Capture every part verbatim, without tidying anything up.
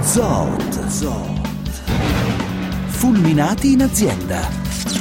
Zoot. Zoot. Fulminati in azienda.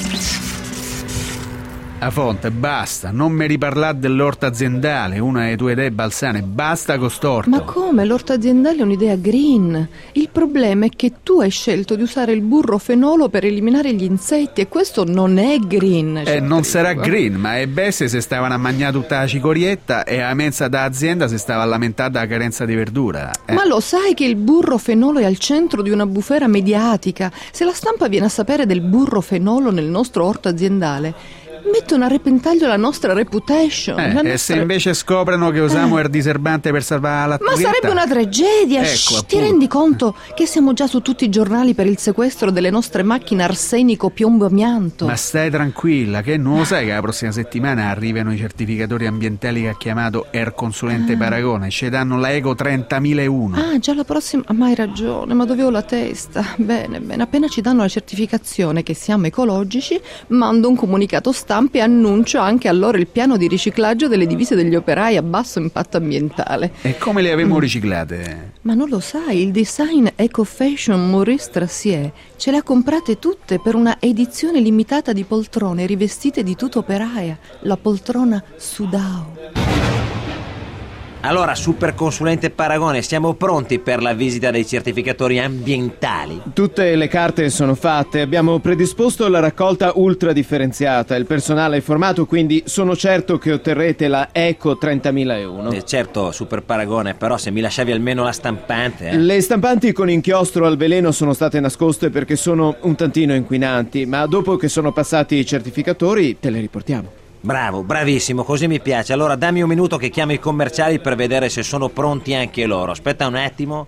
A Fonte, basta, non mi riparlare dell'orto aziendale, una delle tue idee balsane, basta con storto. Ma come? L'orto aziendale è un'idea green. Il problema è che tu hai scelto di usare il burro fenolo per eliminare gli insetti e questo non è green. Eh, non sarà green, ma è besse se stavano a mangiare tutta la cicorietta e a mezza d'azienda si stava a lamentare della carenza di verdura. Eh. Ma lo sai che il burro fenolo è al centro di una bufera mediatica? Se la stampa viene a sapere del burro fenolo nel nostro orto aziendale, mettono a repentaglio la nostra reputation. Eh, la nostra... E se invece scoprono che usiamo eh. il diserbante per salvare la Ma sarebbe una tragedia. Ecco, Shh, ti rendi conto che siamo già su tutti i giornali per il sequestro delle nostre macchine arsenico, piombo, amianto? Ma stai tranquilla, che non lo sai che la prossima settimana arrivano i certificatori ambientali che ha chiamato Air Consulente ah. Paragone, ci danno la Eco trentamilauno. Ah, già la prossima. Ma hai ragione, ma dove ho la testa? Bene, bene, appena ci danno la certificazione che siamo ecologici, mando un comunicato stampa e annuncio anche a loro il piano di riciclaggio delle divise degli operai a basso impatto ambientale. E come le avevamo mm. riciclate? Ma non lo sai, il design Eco Fashion Maurice Trassier ce le ha comprate tutte per una edizione limitata di poltrone rivestite di tuta operaia, la poltrona Sudao. Allora, super consulente Paragone, siamo pronti per la visita dei certificatori ambientali? Tutte le carte sono fatte, abbiamo predisposto la raccolta ultra differenziata, il personale è formato, quindi sono certo che otterrete la Eco trentamilauno. Eh, certo, super Paragone, però se mi lasciavi almeno la stampante... Eh. Le stampanti con inchiostro al veleno sono state nascoste perché sono un tantino inquinanti, ma dopo che sono passati i certificatori te le riportiamo. Bravo, bravissimo, così mi piace. Allora dammi un minuto che chiamo i commerciali per vedere se sono pronti anche loro. Aspetta un attimo.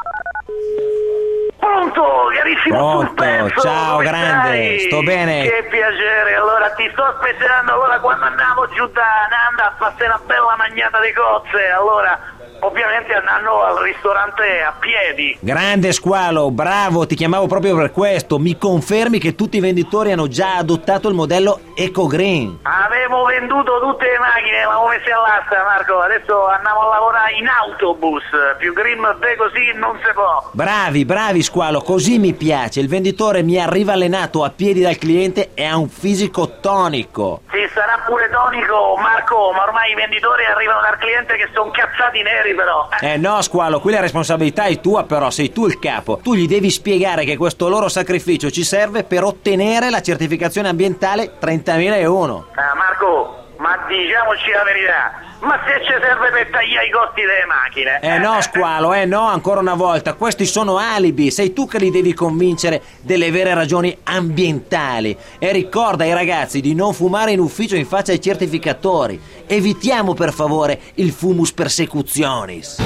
Pronto, carissimo Pronto, Suspenso, ciao grande, stai? sto bene. Che piacere, allora ti sto aspettando. Allora quando andiamo giù da Nanda a farsi una bella magnata di cozze, allora... Ovviamente andando al ristorante a piedi. Grande Squalo, bravo, ti chiamavo proprio per questo. Mi confermi che tutti i venditori hanno già adottato il modello Eco Green? Avevo venduto tutte le macchine, l'avevo messe all'asta, Marco. Adesso andiamo a lavorare in autobus. Più green beh così non si può. Bravi, bravi Squalo, così mi piace. Il venditore mi arriva allenato a piedi dal cliente e ha un fisico tonico. Sì, sarà pure tonico, Marco, ma ormai i venditori arrivano dal cliente che sono cazzati neri. Però. Eh no Squalo, qui la responsabilità è tua, però sei tu il capo. Tu gli devi spiegare che questo loro sacrificio ci serve per ottenere la certificazione ambientale trentamilauno. Ah Marco, ma diciamoci la verità, ma se ci serve per tagliare i costi delle macchine. Eh no Squalo, eh no, ancora una volta, questi sono alibi, sei tu che li devi convincere delle vere ragioni ambientali. E ricorda ai ragazzi di non fumare in ufficio in faccia ai certificatori. Evitiamo per favore il fumus persecutionis.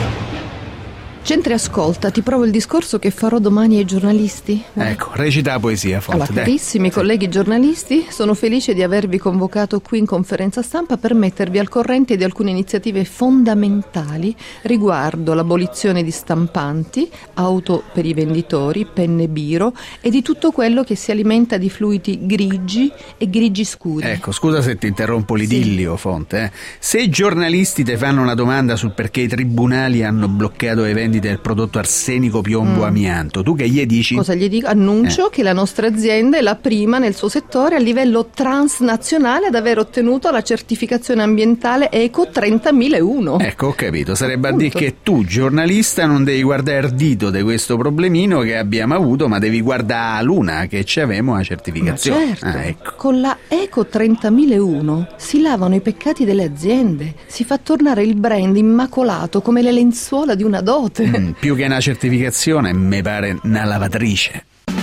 Centri, ascolta, ti provo il discorso che farò domani ai giornalisti. Ecco, recita la poesia, Fonte. Allora, carissimi colleghi giornalisti, sono felice di avervi convocato qui in conferenza stampa per mettervi al corrente di alcune iniziative fondamentali riguardo l'abolizione di stampanti, auto per i venditori, penne biro e di tutto quello che si alimenta di fluidi grigi e grigi scuri. Ecco, scusa se ti interrompo l'idillio, sì. Fonte. Eh. Se i giornalisti ti fanno una domanda sul perché i tribunali hanno bloccato le vendite del prodotto arsenico, piombo, mm. amianto, tu che gli dici? Cosa gli dico? Annuncio eh. che la nostra azienda è la prima nel suo settore a livello transnazionale ad aver ottenuto la certificazione ambientale Eco trentamilauno. Ecco, ho capito, sarebbe Appunto. a dire che tu, giornalista, non devi guardare il dito di questo problemino che abbiamo avuto, ma devi guardare a Luna che ci avemo la certificazione. Ma certo, ah, ecco. Con la Eco trentamilauno si lavano i peccati delle aziende, si fa tornare il brand immacolato come le lenzuola di una dote. Mm, più che una certificazione, mi pare una lavatrice.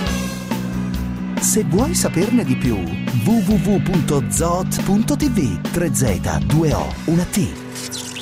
Se vuoi saperne di più, w w w punto zoot punto t v. tre Z, due O, una T.